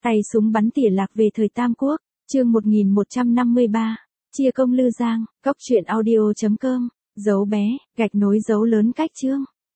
Tay súng bắn tỉa lạc về thời Tam Quốc, chương 1153, chia công Lư Giang, cóc truyện audio.com, dấu bé, gạch nối dấu lớn cách chương.